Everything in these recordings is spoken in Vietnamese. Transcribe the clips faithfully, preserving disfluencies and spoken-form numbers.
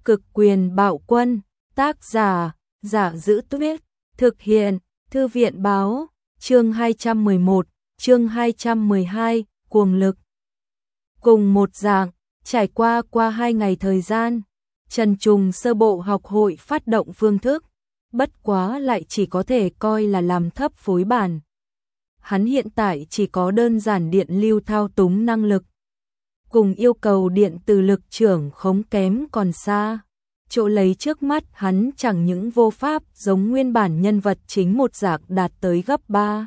Cực quyền bạo quân, tác giả, Giả Dữ Tuyết, thực hiện, Thư viện báo, chương hai trăm mười một, chương hai trăm mười hai, cuồng lực. Cùng một dạng, trải qua qua hai ngày thời gian, Trần Trùng sơ bộ học hội phát động phương thức, bất quá lại chỉ có thể coi là làm thấp phối bản. Hắn hiện tại chỉ có đơn giản điện lưu thao túng năng lực, cùng yêu cầu điện từ lực trưởng khống kém còn xa. Chỗ lấy trước mắt hắn chẳng những vô pháp giống nguyên bản nhân vật chính một dạng đạt tới gấp ba.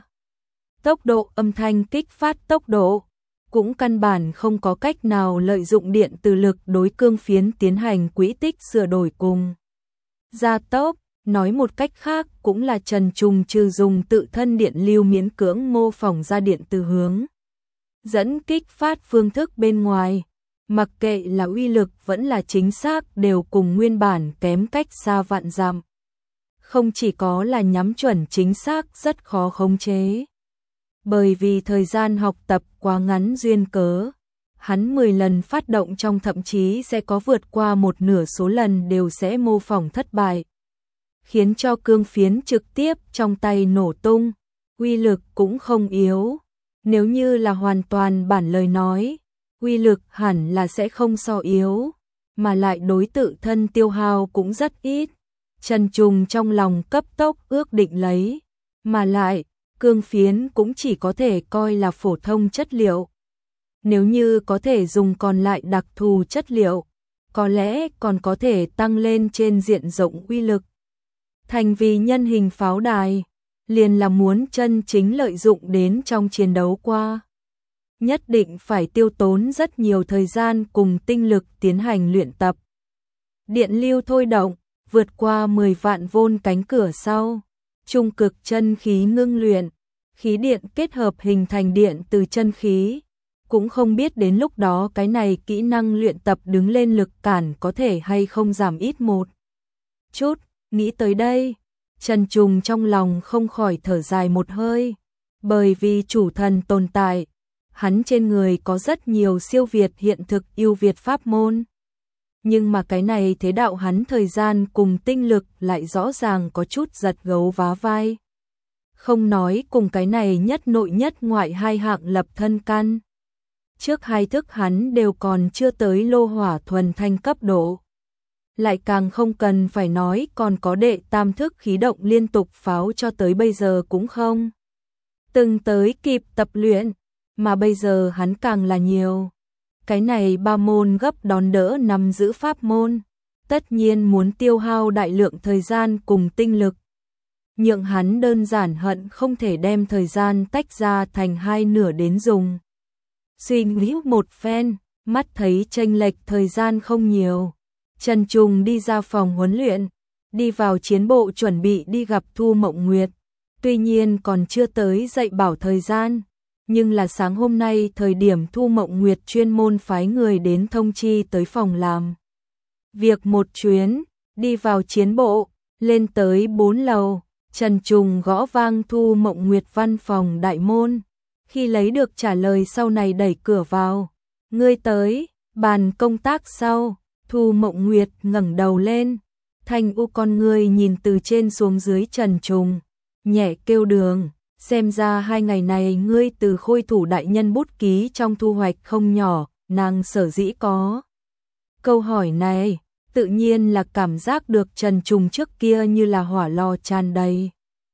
Tốc độ âm thanh kích phát tốc độ, cũng căn bản không có cách nào lợi dụng điện từ lực đối cương phiến tiến hành quỹ tích sửa đổi cùng gia tốc. Nói một cách khác cũng là Trần Trùng trừ dùng tự thân điện lưu miễn cưỡng mô phỏng ra điện từ hướng dẫn kích phát phương thức bên ngoài, mặc kệ là uy lực vẫn là chính xác đều cùng nguyên bản kém cách xa vạn dặm. Không chỉ có là nhắm chuẩn chính xác rất khó khống chế, bởi vì thời gian học tập quá ngắn duyên cớ, hắn mười lần phát động trong thậm chí sẽ có vượt qua một nửa số lần đều sẽ mô phỏng thất bại, khiến cho cương phiến trực tiếp trong tay nổ tung, uy lực cũng không yếu. Nếu như là hoàn toàn bản lời nói, uy lực hẳn là sẽ không so yếu, mà lại đối tự thân tiêu hao cũng rất ít. Trần Trùng trong lòng cấp tốc ước định lấy, mà lại, cương phiến cũng chỉ có thể coi là phổ thông chất liệu. Nếu như có thể dùng còn lại đặc thù chất liệu, có lẽ còn có thể tăng lên trên diện rộng uy lực. Thành vì nhân hình pháo đài, liền là muốn chân chính lợi dụng đến trong chiến đấu qua. Nhất định phải tiêu tốn rất nhiều thời gian cùng tinh lực tiến hành luyện tập. Điện lưu thôi động, vượt qua mười vạn vôn cánh cửa sau, trung cực chân khí ngưng luyện, khí điện kết hợp hình thành điện từ chân khí. Cũng không biết đến lúc đó cái này kỹ năng luyện tập đứng lên lực cản có thể hay không giảm ít một chút. Nghĩ tới đây, Trần Trùng trong lòng không khỏi thở dài một hơi, bởi vì chủ thần tồn tại, hắn trên người có rất nhiều siêu việt hiện thực ưu việt pháp môn. Nhưng mà cái này thế đạo hắn thời gian cùng tinh lực lại rõ ràng có chút giật gấu vá vai. Không nói cùng cái này nhất nội nhất ngoại hai hạng lập thân căn. Trước hai thức hắn đều còn chưa tới lô hỏa thuần thanh cấp độ. Lại càng không cần phải nói còn có đệ tam thức khí động liên tục pháo cho tới bây giờ cũng không từng tới kịp tập luyện, mà bây giờ hắn càng là nhiều. Cái này ba môn gấp đón đỡ nắm giữ pháp môn, tất nhiên muốn tiêu hao đại lượng thời gian cùng tinh lực. Nhượng hắn đơn giản hận không thể đem thời gian tách ra thành hai nửa đến dùng. Suy nghĩ một phen, mắt thấy chênh lệch thời gian không nhiều. Trần Trùng đi ra phòng huấn luyện, đi vào chiến bộ chuẩn bị đi gặp Thu Mộng Nguyệt. Tuy nhiên còn chưa tới dạy bảo thời gian, nhưng là sáng hôm nay thời điểm Thu Mộng Nguyệt chuyên môn phái người đến thông chi tới phòng làm việc một chuyến, đi vào chiến bộ, lên tới bốn lầu, Trần Trùng gõ vang Thu Mộng Nguyệt văn phòng đại môn. Khi lấy được trả lời sau này đẩy cửa vào, ngươi tới, bàn công tác sau. Thu Mộng Nguyệt ngẩng đầu lên, thanh u con ngươi nhìn từ trên xuống dưới Trần Trùng, nhẹ kêu đường, xem ra hai ngày này ngươi từ khôi thủ đại nhân bút ký trong thu hoạch không nhỏ. Nàng sở dĩ có câu hỏi này, tự nhiên là cảm giác được Trần Trùng trước kia như là hỏa lò tràn đầy,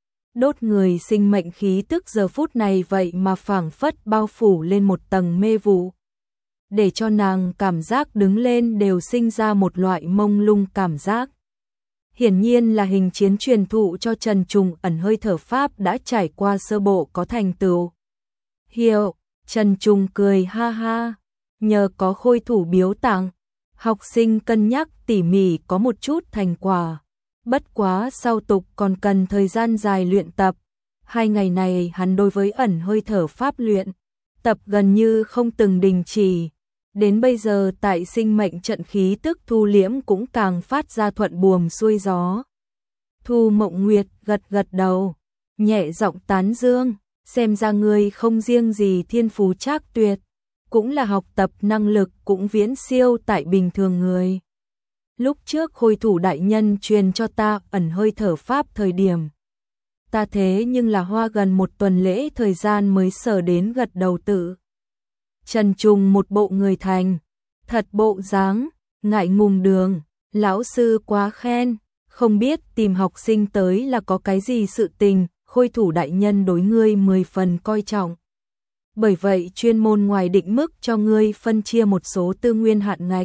đốt người sinh mệnh khí tức giờ phút này vậy mà phảng phất bao phủ lên một tầng mê vụ, để cho nàng cảm giác đứng lên đều sinh ra một loại mông lung cảm giác. Hiển nhiên là hình chiến truyền thụ cho Trần Trùng ẩn hơi thở pháp đã trải qua sơ bộ có thành tựu. Hiệu, Trần Trùng cười ha ha, nhờ có khôi thủ biếu tặng, học sinh cân nhắc tỉ mỉ có một chút thành quả. Bất quá sau tục còn cần thời gian dài luyện tập. Hai ngày này hắn đối với ẩn hơi thở pháp luyện tập gần như không từng đình chỉ. Đến bây giờ tại sinh mệnh trận khí tức thu liễm cũng càng phát ra thuận buồm xuôi gió. Thu Mộng Nguyệt gật gật đầu, nhẹ giọng tán dương, xem ra ngươi không riêng gì thiên phú trác tuyệt, cũng là học tập năng lực cũng viễn siêu tại bình thường người. lúc trước khôi thủ đại nhân truyền cho ta ẩn hơi thở pháp thời điểm. Ta thế nhưng là hoa gần một tuần lễ thời gian mới sở đến gật đầu tự. Trần Trùng một bộ người thành, thật bộ dáng, ngại ngùng đường, lão sư quá khen, không biết tìm học sinh tới là có cái gì sự tình, khôi thủ đại nhân đối ngươi mười phần coi trọng. Bởi vậy chuyên môn ngoài định mức cho ngươi phân chia một số tư nguyên hạn ngạch.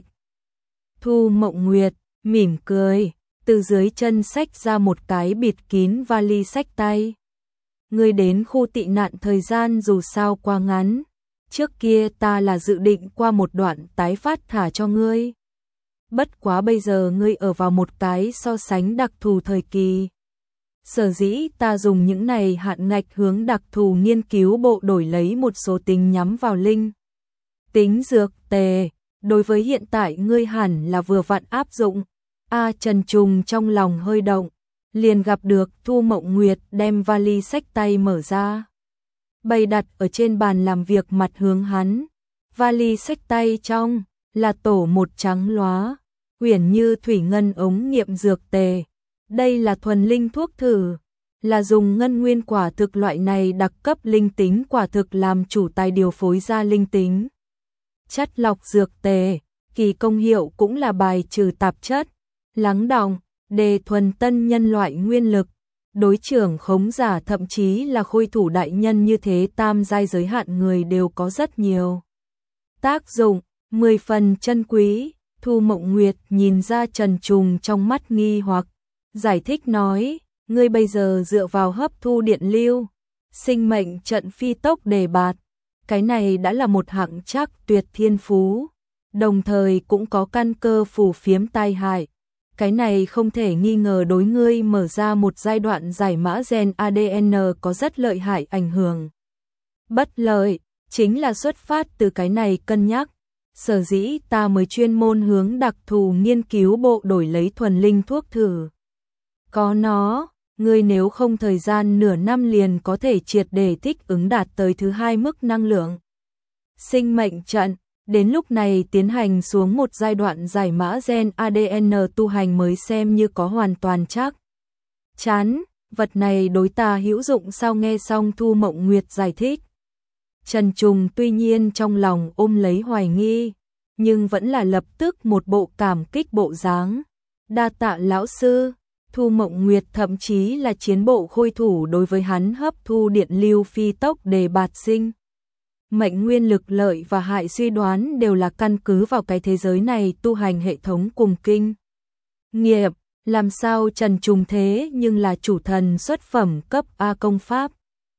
Thu Mộng Nguyệt, mỉm cười, từ dưới chân xách ra một cái bịt kín vali xách tay. Ngươi đến khu tị nạn thời gian dù sao quá ngắn, trước kia ta là dự định qua một đoạn tái phát thả cho ngươi. Bất quá bây giờ ngươi ở vào một cái so sánh đặc thù thời kỳ. Sở dĩ ta dùng những này hạn ngạch hướng đặc thù nghiên cứu bộ đổi lấy một số tính nhắm vào linh. Tính dược tề, đối với hiện tại ngươi hẳn là vừa vặn áp dụng. A Trần Trùng trong lòng hơi động, liền gặp được Thu Mộng Nguyệt đem vali xách tay mở ra. Bày đặt ở trên bàn làm việc mặt hướng hắn. Vali xách tay trong là tổ một trắng lóa, huyền như thủy ngân ống nghiệm dược tề. Đây là thuần linh thuốc thử, là dùng ngân nguyên quả thực loại này đặc cấp linh tính quả thực làm chủ tài điều phối ra linh tính. Chất lọc dược tề, kỳ công hiệu cũng là bài trừ tạp chất, lắng đọng, đề thuần tân nhân loại nguyên lực. Đối trưởng khống giả thậm chí là khôi thủ đại nhân như thế tam giai giới hạn người đều có rất nhiều tác dụng, mười phần chân quý. Thu Mộng Nguyệt nhìn ra Trần Trùng trong mắt nghi hoặc, giải thích nói, ngươi bây giờ dựa vào hấp thu điện lưu, sinh mệnh trận phi tốc đề bạt, cái này đã là một hạng chắc tuyệt thiên phú, đồng thời cũng có căn cơ phù phiếm tai hại. Cái này không thể nghi ngờ đối ngươi mở ra một giai đoạn giải mã gen a đê en có rất lợi hại ảnh hưởng. Bất lợi, chính là xuất phát từ cái này cân nhắc. Sở dĩ ta mới chuyên môn hướng đặc thù nghiên cứu bộ đổi lấy thuần linh thuốc thử. Có nó, ngươi nếu không thời gian nửa năm liền có thể triệt để thích ứng đạt tới thứ hai mức năng lượng. Sinh mệnh trận, đến lúc này tiến hành xuống một giai đoạn giải mã gen a đê en tu hành mới xem như có hoàn toàn chắc chắn, vật này đối ta hữu dụng sao? Nghe xong Thu Mộng Nguyệt giải thích, Trần Trùng tuy nhiên trong lòng ôm lấy hoài nghi, nhưng vẫn là lập tức một bộ cảm kích bộ dáng. Đa tạ lão sư. Thu Mộng Nguyệt thậm chí là chiến bộ khôi thủ đối với hắn hấp thu điện lưu phi tốc đề bạt sinh mệnh nguyên lực lợi và hại suy đoán đều là căn cứ vào cái thế giới này tu hành hệ thống cùng kinh nghiệm. Làm sao Trần Trùng thế nhưng là chủ thần xuất phẩm cấp A công pháp,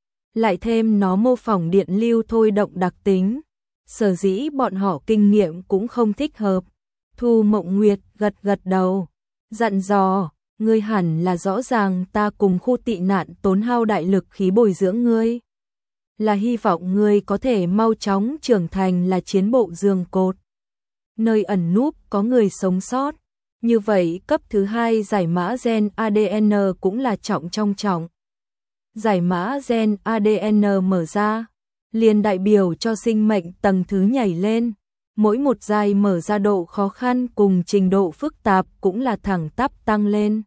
lại thêm nó mô phỏng điện lưu thôi động đặc tính, sở dĩ bọn họ kinh nghiệm cũng không thích hợp. Thu Mộng Nguyệt gật gật đầu, dặn dò, ngươi hẳn là rõ ràng ta cùng khu tị nạn tốn hao đại lực khí bồi dưỡng ngươi, là hy vọng ngươi có thể mau chóng trưởng thành là chiến bộ giường cột, nơi ẩn núp có người sống sót. Như vậy cấp thứ hai giải mã gen a đê en cũng là trọng trong trọng. Giải mã gen a đê en mở ra, liền đại biểu cho sinh mệnh tầng thứ nhảy lên. Mỗi một giai mở ra độ khó khăn cùng trình độ phức tạp cũng là thẳng tắp tăng lên.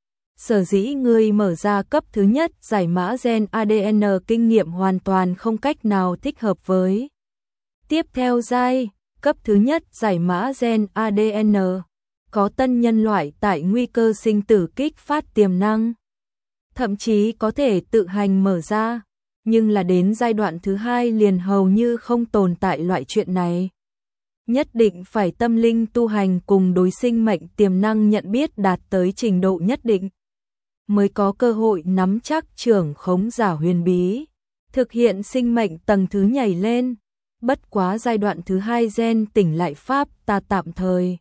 Sở dĩ ngươi mở ra cấp thứ nhất giải mã gen a đê en kinh nghiệm hoàn toàn không cách nào thích hợp với tiếp theo giai, cấp thứ nhất giải mã gen a đê en, có tân nhân loại tại nguy cơ sinh tử kích phát tiềm năng, thậm chí có thể tự hành mở ra, nhưng là đến giai đoạn thứ hai liền hầu như không tồn tại loại chuyện này. Nhất định phải tâm linh tu hành cùng đối sinh mệnh tiềm năng nhận biết đạt tới trình độ nhất định, mới có cơ hội nắm chắc trưởng khống giả huyền bí, thực hiện sinh mệnh tầng thứ nhảy lên. Bất quá giai đoạn thứ hai gen tỉnh lại pháp ta tạm thời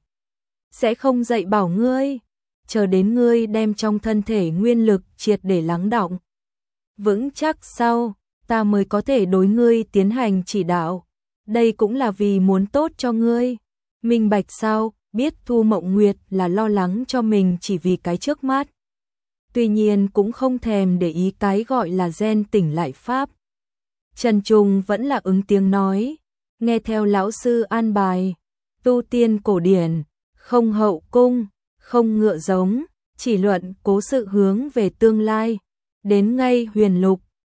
sẽ không dạy bảo ngươi, chờ đến ngươi đem trong thân thể nguyên lực triệt để lắng đọng vững chắc sau, ta mới có thể đối ngươi tiến hành chỉ đạo. Đây cũng là vì muốn tốt cho ngươi. Minh bạch sao? Biết Thu Mộng Nguyệt là lo lắng cho mình chỉ vì cái trước mắt, tuy nhiên cũng không thèm để ý cái gọi là gen tỉnh lại pháp. Trần Trùng vẫn là ứng tiếng nói, nghe theo lão sư an bài, tu tiên cổ điển, không hậu cung, không ngựa giống, chỉ luận cố sự hướng về tương lai. Đến ngay huyền lục,